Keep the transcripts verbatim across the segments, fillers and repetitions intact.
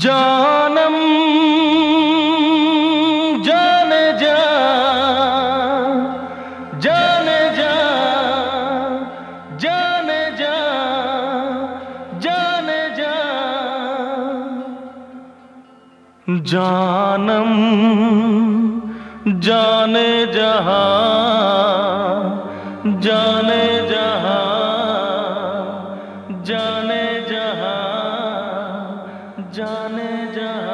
जानम जाने जा जाने जा जाने जा जाने जा जानम जाने जहां जाने जहां जाने जहां जाने जहां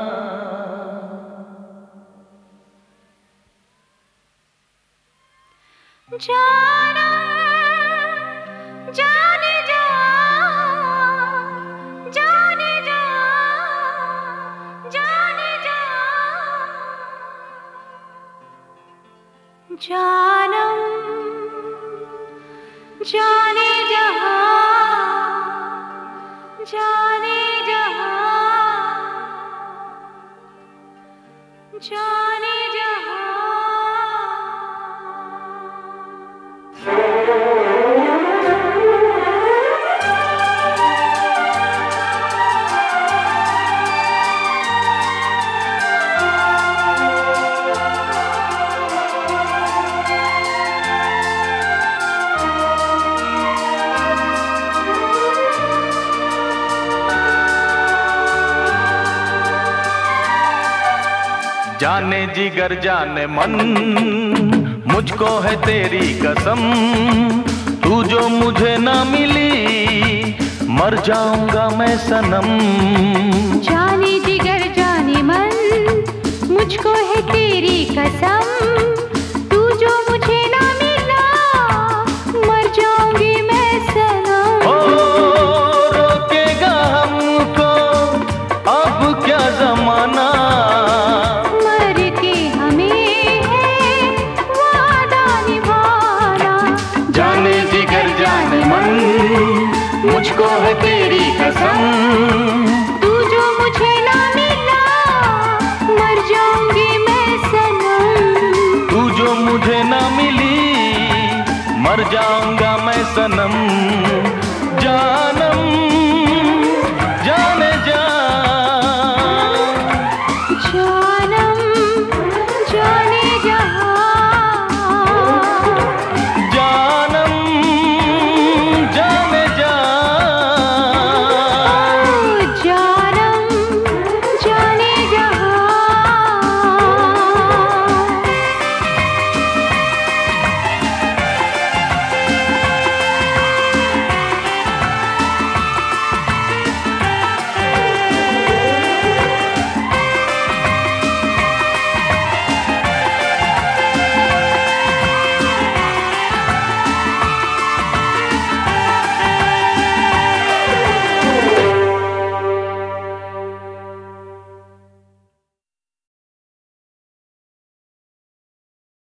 जानम जाने जा जाने जा जाने जा जानम जाने जहां जाने जहां जाने जहां जाने जिगर जाने मन मुझको है तेरी कसम, तू जो मुझे ना मिली मर जाऊंगा मैं सनम। जाने जिगर जाने मन मुझको है तेरी कसम, तू जो मुझे ना मिला मर जाऊंगी मैं सनम। ओ रोकेगा हमको अब क्या जमाना, मुझको है तेरी कसम, तू जो मुझे ना मिला मर जाऊंगी मैं सनम। तू जो मुझे ना मिली मर जाऊंगा मैं सनम। जान